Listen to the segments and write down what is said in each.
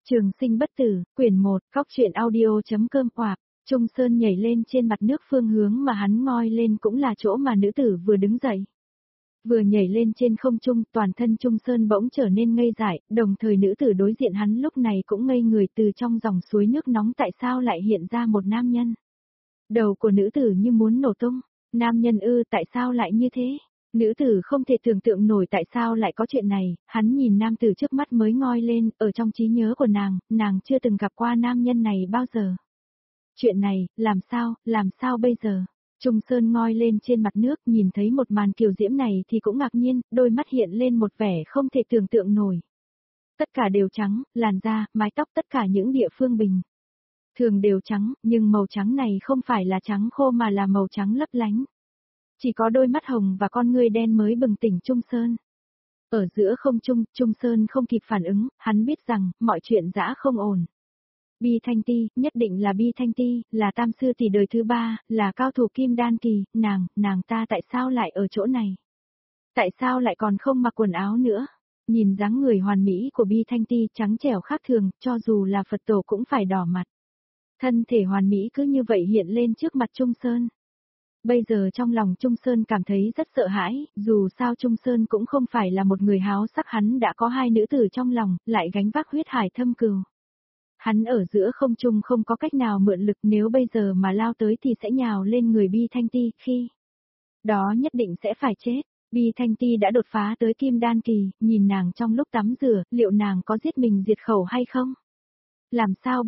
Trường sinh bất tử, quyển 1, Cóc truyện audio.com Hoặc, Trung Sơn nhảy lên trên mặt nước, phương hướng mà hắn ngoi lên cũng là chỗ mà nữ tử vừa đứng dậy. Vừa nhảy lên trên không trung, toàn thân Trung Sơn bỗng trở nên ngây dại, đồng thời nữ tử đối diện hắn lúc này cũng ngây người, từ trong dòng suối nước nóng tại sao lại hiện ra một nam nhân. Đầu của nữ tử như muốn nổ tung, nam nhân ư, tại sao lại như thế? Nữ tử không thể tưởng tượng nổi tại sao lại có chuyện này, hắn nhìn nam tử trước mắt mới ngoi lên, ở trong trí nhớ của nàng chưa từng gặp qua nam nhân này bao giờ. Chuyện này, làm sao bây giờ? Trung Sơn ngoi lên trên mặt nước, nhìn thấy một màn kiều diễm này thì cũng ngạc nhiên, đôi mắt hiện lên một vẻ không thể tưởng tượng nổi. Tất cả đều trắng, làn da, mái tóc, tất cả những địa phương bình thường đều trắng, nhưng màu trắng này không phải là trắng khô mà là màu trắng lấp lánh. Chỉ có đôi mắt hồng và con ngươi đen mới bừng tỉnh Trung Sơn. Ở giữa không trung, Trung Sơn không kịp phản ứng, hắn biết rằng, mọi chuyện dã không ổn. Bi Thanh Ti, nhất định là Bi Thanh Ti, là tam sư tỷ đời thứ 3, là cao thủ kim đan kỳ, nàng ta tại sao lại ở chỗ này? Tại sao lại còn không mặc quần áo nữa? Nhìn dáng người hoàn mỹ của Bi Thanh Ti trắng trẻo khác thường, cho dù là Phật tổ cũng phải đỏ mặt. Thân thể hoàn mỹ cứ như vậy hiện lên trước mặt Trung Sơn. Bây giờ trong lòng Trung Sơn cảm thấy rất sợ hãi, dù sao Trung Sơn cũng không phải là một người háo sắc, hắn đã có hai nữ tử trong lòng, lại gánh vác huyết hải thâm cừu. Hắn ở giữa không trung không có cách nào mượn lực, nếu bây giờ mà lao tới thì sẽ nhào lên người Bi Thanh Ti, khi đó nhất định sẽ phải chết. Bi Thanh Ti đã đột phá tới kim đan kỳ, nhìn nàng trong lúc tắm rửa, liệu nàng có giết mình diệt khẩu hay không? Làm sao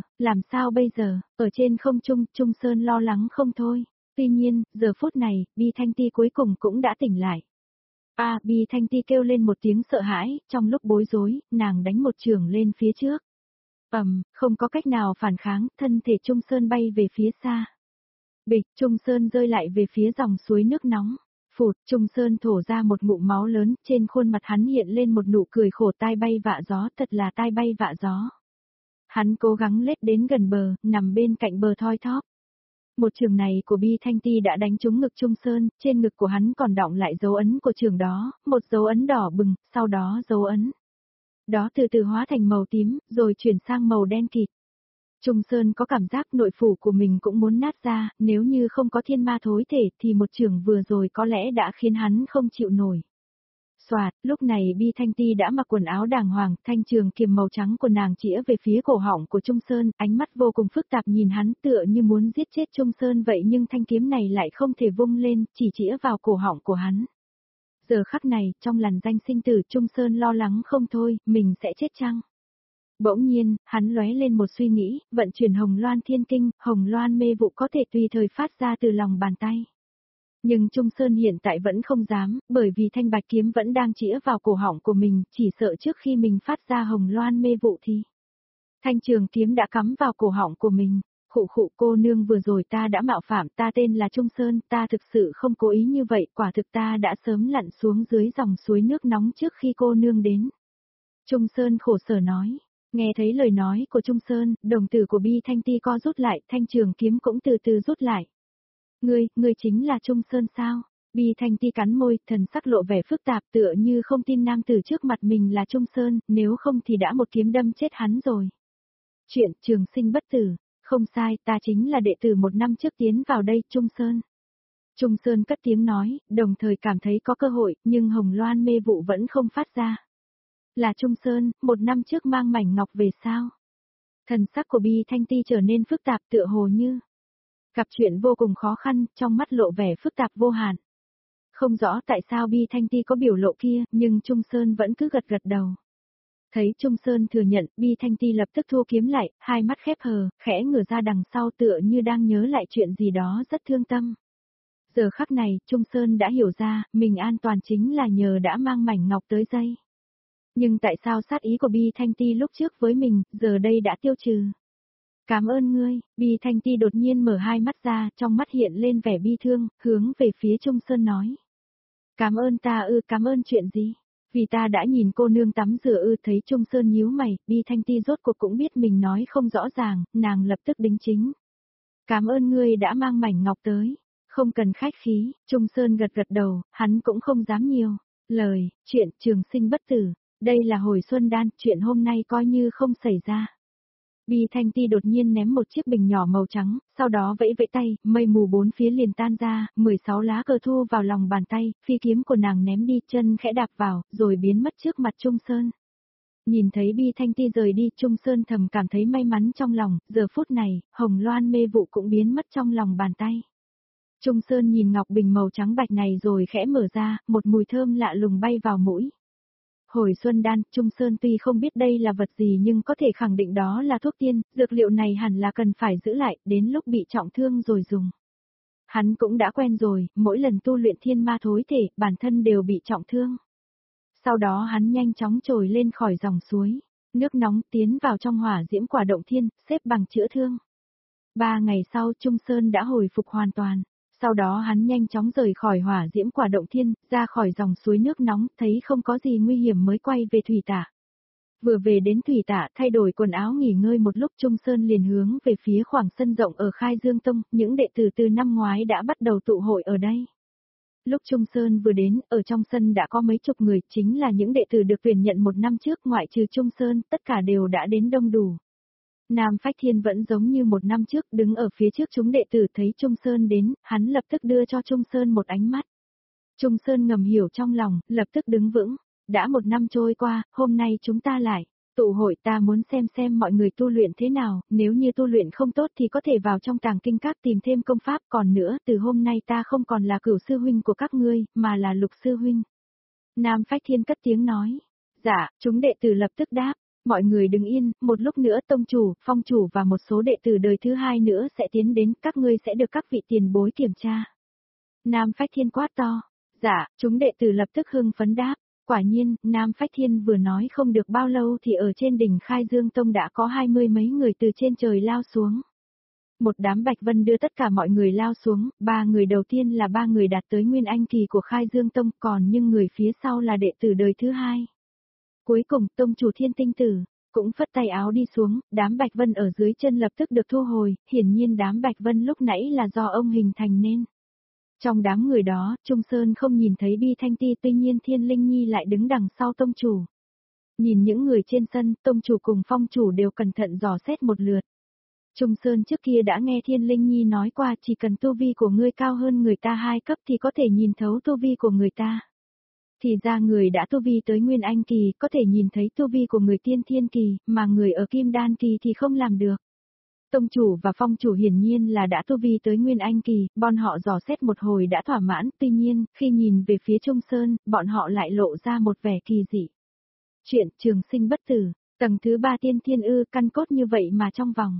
bây giờ, ở trên không trung, Trung Sơn lo lắng không thôi. Tuy nhiên, giờ phút này, Bi Thanh Ti cuối cùng cũng đã tỉnh lại. Bi Thanh Ti kêu lên một tiếng sợ hãi, trong lúc bối rối, nàng đánh một chưởng lên phía trước. Không có cách nào phản kháng, thân thể Trung Sơn bay về phía xa. Bịch, Trung Sơn rơi lại về phía dòng suối nước nóng. Phụt, Trung Sơn thổ ra một ngụm máu lớn, trên khuôn mặt hắn hiện lên một nụ cười khổ, tai bay vạ gió, thật là tai bay vạ gió. Hắn cố gắng lết đến gần bờ, nằm bên cạnh bờ thoi thóp. Một chưởng này của Bi Thanh Ti đã đánh trúng ngực Trung Sơn, trên ngực của hắn còn đọng lại dấu ấn của chưởng đó, một dấu ấn đỏ bừng, sau đó dấu ấn đó từ từ hóa thành màu tím, rồi chuyển sang màu đen kịt. Trung Sơn có cảm giác nội phủ của mình cũng muốn nát ra, nếu như không có thiên ma thối thể thì một chưởng vừa rồi có lẽ đã khiến hắn không chịu nổi. Soạt, lúc này Bi Thanh Ti đã mặc quần áo đàng hoàng, thanh trường kiếm màu trắng của nàng chĩa về phía cổ họng của Trung Sơn, ánh mắt vô cùng phức tạp nhìn hắn, tựa như muốn giết chết Trung Sơn vậy, nhưng thanh kiếm này lại không thể vung lên, chỉ chĩa vào cổ họng của hắn. Giờ khắc này, trong làn danh sinh tử, Trung Sơn lo lắng không thôi, mình sẽ chết chăng? Bỗng nhiên, hắn lóe lên một suy nghĩ, vận chuyển Hồng Loan Thiên Kinh, Hồng Loan mê vụ có thể tùy thời phát ra từ lòng bàn tay. Nhưng Trung Sơn hiện tại vẫn không dám, bởi vì thanh bạch kiếm vẫn đang chĩa vào cổ họng của mình, chỉ sợ trước khi mình phát ra Hồng Loan mê vụ thì thanh trường kiếm đã cắm vào cổ họng của mình. Khụ cô nương, vừa rồi ta đã mạo phạm, ta tên là Trung Sơn, ta thực sự không cố ý như vậy, quả thực ta đã sớm lặn xuống dưới dòng suối nước nóng trước khi cô nương đến. Trung Sơn khổ sở nói. Nghe thấy lời nói của Trung Sơn, đồng tử của Bi Thanh Ti co rút lại, thanh trường kiếm cũng từ từ rút lại. Ngươi chính là Trung Sơn sao? Bi Thanh Ti cắn môi, thần sắc lộ vẻ phức tạp, tựa như không tin nam tử trước mặt mình là Trung Sơn, nếu không thì đã một kiếm đâm chết hắn rồi. Chuyện trường sinh bất tử. Không sai, ta chính là đệ tử 1 năm trước tiến vào đây, Trung Sơn. Trung Sơn cất tiếng nói, đồng thời cảm thấy có cơ hội, nhưng Hồng Loan mê vụ vẫn không phát ra. Là Trung Sơn, 1 năm trước mang mảnh ngọc về sao? Thần sắc của Bi Thanh Ti trở nên phức tạp, tựa hồ như gặp chuyện vô cùng khó khăn, trong mắt lộ vẻ phức tạp vô hạn. Không rõ tại sao Bi Thanh Ti có biểu lộ kia, nhưng Trung Sơn vẫn cứ gật đầu. Thấy Trung Sơn thừa nhận, Bi Thanh Ti lập tức thu kiếm lại, hai mắt khép hờ, khẽ ngửa ra đằng sau tựa như đang nhớ lại chuyện gì đó rất thương tâm. Giờ khắc này, Trung Sơn đã hiểu ra, mình an toàn chính là nhờ đã mang mảnh ngọc tới đây. Nhưng tại sao sát ý của Bi Thanh Ti lúc trước với mình, giờ đây đã tiêu trừ? Cảm ơn ngươi, Bi Thanh Ti đột nhiên mở hai mắt ra, trong mắt hiện lên vẻ bi thương, hướng về phía Trung Sơn nói. Cảm ơn ta cảm ơn chuyện gì? Vì ta đã nhìn cô nương tắm rửa thấy Trung Sơn nhíu mày, Bi Thanh Ti rốt cuộc cũng biết mình nói không rõ ràng, nàng lập tức đính chính. Cảm ơn ngươi đã mang mảnh ngọc tới, không cần khách khí, Trung Sơn gật đầu, hắn cũng không dám nhiều. Lời, chuyện trường sinh bất tử. Đây là hồi xuân đan, chuyện hôm nay coi như không xảy ra. Bi Thanh Ti đột nhiên ném một chiếc bình nhỏ màu trắng, sau đó vẫy vẫy tay, mây mù bốn phía liền tan ra, 16 lá cờ thu vào lòng bàn tay, phi kiếm của nàng ném đi, chân khẽ đạp vào, rồi biến mất trước mặt Trung Sơn. Nhìn thấy Bi Thanh Ti rời đi, Trung Sơn thầm cảm thấy may mắn trong lòng, giờ phút này, hồng loan mê vụ cũng biến mất trong lòng bàn tay. Trung Sơn nhìn ngọc bình màu trắng bạch này rồi khẽ mở ra, một mùi thơm lạ lùng bay vào mũi. Hồi xuân đan, Trung Sơn tuy không biết đây là vật gì nhưng có thể khẳng định đó là thuốc tiên, dược liệu này hẳn là cần phải giữ lại, đến lúc bị trọng thương rồi dùng. Hắn cũng đã quen rồi, mỗi lần tu luyện thiên ma thối thể, bản thân đều bị trọng thương. Sau đó hắn nhanh chóng trồi lên khỏi dòng suối, nước nóng tiến vào trong hỏa diễm quả động thiên, xếp bằng chữa thương. 3 ngày sau Trung Sơn đã hồi phục hoàn toàn. Sau đó hắn nhanh chóng rời khỏi hỏa diễm quả động thiên, ra khỏi dòng suối nước nóng, thấy không có gì nguy hiểm mới quay về thủy tạ. Vừa về đến thủy tạ thay đổi quần áo nghỉ ngơi một lúc Trung Sơn liền hướng về phía khoảng sân rộng ở Khai Dương Tông, những đệ tử từ năm ngoái đã bắt đầu tụ hội ở đây. Lúc Trung Sơn vừa đến, ở trong sân đã có mấy chục người, chính là những đệ tử được tuyển nhận một năm trước ngoại trừ Trung Sơn, tất cả đều đã đến đông đủ. Nam Phách Thiên vẫn giống như một năm trước, đứng ở phía trước chúng đệ tử thấy Trung Sơn đến, hắn lập tức đưa cho Trung Sơn một ánh mắt. Trung Sơn ngầm hiểu trong lòng, lập tức đứng vững. Đã một năm trôi qua, hôm nay chúng ta lại tụ hội, ta muốn xem mọi người tu luyện thế nào, nếu như tu luyện không tốt thì có thể vào trong tàng kinh các tìm thêm công pháp, còn nữa, từ hôm nay ta không còn là Cửu sư huynh của các ngươi, mà là Lục sư huynh. Nam Phách Thiên cất tiếng nói. Dạ, chúng đệ tử lập tức đáp. Mọi người đứng yên, một lúc nữa tông chủ, phong chủ và một số đệ tử đời thứ hai nữa sẽ tiến đến, các ngươi sẽ được các vị tiền bối kiểm tra. Nam Phách Thiên quát to. Dạ, chúng đệ tử lập tức hưng phấn đáp. Quả nhiên, Nam Phách Thiên vừa nói không được bao lâu thì ở trên đỉnh Khai Dương Tông đã có 20 mấy người từ trên trời lao xuống. Một đám bạch vân đưa tất cả mọi người lao xuống, 3 người đầu tiên là 3 người đạt tới Nguyên Anh kỳ của Khai Dương Tông, còn nhưng người phía sau là đệ tử đời thứ hai. Cuối cùng, tông chủ Thiên Tinh Tử cũng phất tay áo đi xuống, đám bạch vân ở dưới chân lập tức được thu hồi, hiển nhiên đám bạch vân lúc nãy là do ông hình thành nên. Trong đám người đó, Trung Sơn không nhìn thấy Bi Thanh Ti, tuy nhiên Thiên Linh Nhi lại đứng đằng sau tông chủ. Nhìn những người trên sân, tông chủ cùng phong chủ đều cẩn thận dò xét một lượt. Trung Sơn trước kia đã nghe Thiên Linh Nhi nói qua chỉ cần tu vi của ngươi cao hơn người ta 2 cấp thì có thể nhìn thấu tu vi của người ta. Thì ra người đã tu vi tới Nguyên Anh kỳ có thể nhìn thấy tu vi của người Tiên Thiên kỳ, mà người ở Kim Đan kỳ thì không làm được. Tông chủ và phong chủ hiển nhiên là đã tu vi tới Nguyên Anh kỳ, bọn họ dò xét một hồi đã thỏa mãn, tuy nhiên, khi nhìn về phía Trung Sơn, bọn họ lại lộ ra một vẻ kỳ dị. Chuyện trường sinh bất tử, tầng thứ 3 tiên thiên ư, căn cốt như vậy mà trong vòng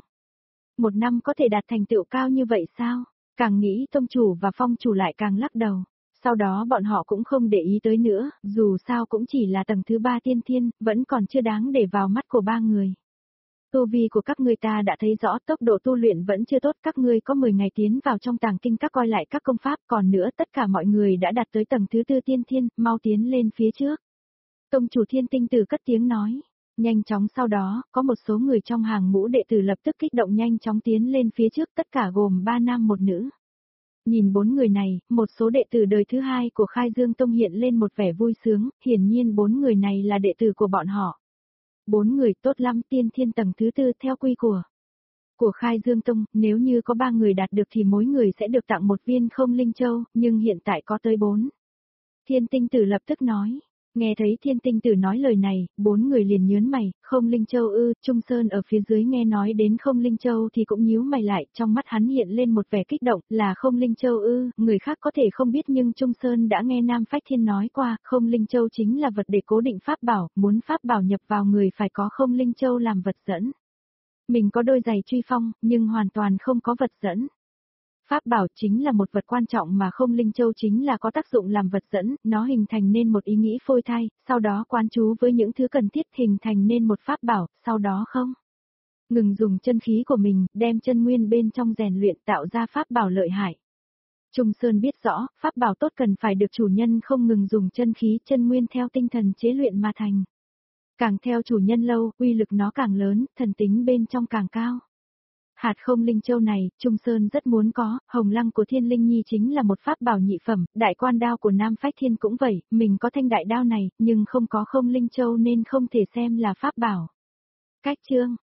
1 năm có thể đạt thành tựu cao như vậy sao? Càng nghĩ tông chủ và phong chủ lại càng lắc đầu. Sau đó bọn họ cũng không để ý tới nữa, dù sao cũng chỉ là tầng thứ 3 tiên thiên, vẫn còn chưa đáng để vào mắt của 3 người. Tu vi của các ngươi ta đã thấy rõ, tốc độ tu luyện vẫn chưa tốt, các ngươi có 10 ngày tiến vào trong tàng kinh các coi lại các công pháp, còn nữa tất cả mọi người đã đạt tới tầng thứ 4 tiên thiên, mau tiến lên phía trước. Tông chủ Thiên Tinh Tử cất tiếng nói. Nhanh chóng sau đó, có một số người trong hàng ngũ đệ tử lập tức kích động nhanh chóng tiến lên phía trước, tất cả gồm 3 nam 1 nữ. Nhìn 4 người này, một số đệ tử đời thứ hai của Khai Dương Tông hiện lên một vẻ vui sướng, hiển nhiên 4 người này là đệ tử của bọn họ. 4 người tốt lắm, tiên thiên tầng thứ 4 theo quy của Khai Dương Tông, nếu như có 3 người đạt được thì mỗi người sẽ được tặng một viên không linh châu, nhưng hiện tại có tới 4. Thiên Tinh Tử lập tức nói. Nghe thấy Thiên Tinh Tử nói lời này, 4 người liền nhớn mày, không linh châu ư, Trung Sơn ở phía dưới nghe nói đến không linh châu thì cũng nhíu mày lại, trong mắt hắn hiện lên một vẻ kích động, là không linh châu ư, người khác có thể không biết nhưng Trung Sơn đã nghe Nam Phách Thiên nói qua, không linh châu chính là vật để cố định pháp bảo, muốn pháp bảo nhập vào người phải có không linh châu làm vật dẫn. Mình có đôi giày truy phong, nhưng hoàn toàn không có vật dẫn. Pháp bảo chính là một vật quan trọng mà không linh châu chính là có tác dụng làm vật dẫn, nó hình thành nên một ý nghĩ phôi thai, sau đó quán chú với những thứ cần thiết hình thành nên một pháp bảo, sau đó không ngừng dùng chân khí của mình, đem chân nguyên bên trong rèn luyện tạo ra pháp bảo lợi hại. Trung Sơn biết rõ, pháp bảo tốt cần phải được chủ nhân không ngừng dùng chân khí chân nguyên theo tinh thần chế luyện mà thành. Càng theo chủ nhân lâu, uy lực nó càng lớn, thần tính bên trong càng cao. Hạt không linh châu này, Trung Sơn rất muốn có, hồng lăng của Thiên Linh Nhi chính là một pháp bảo nhị phẩm, đại quan đao của Nam Phách Thiên cũng vậy, mình có thanh đại đao này, nhưng không có không linh châu nên không thể xem là pháp bảo. Cách chương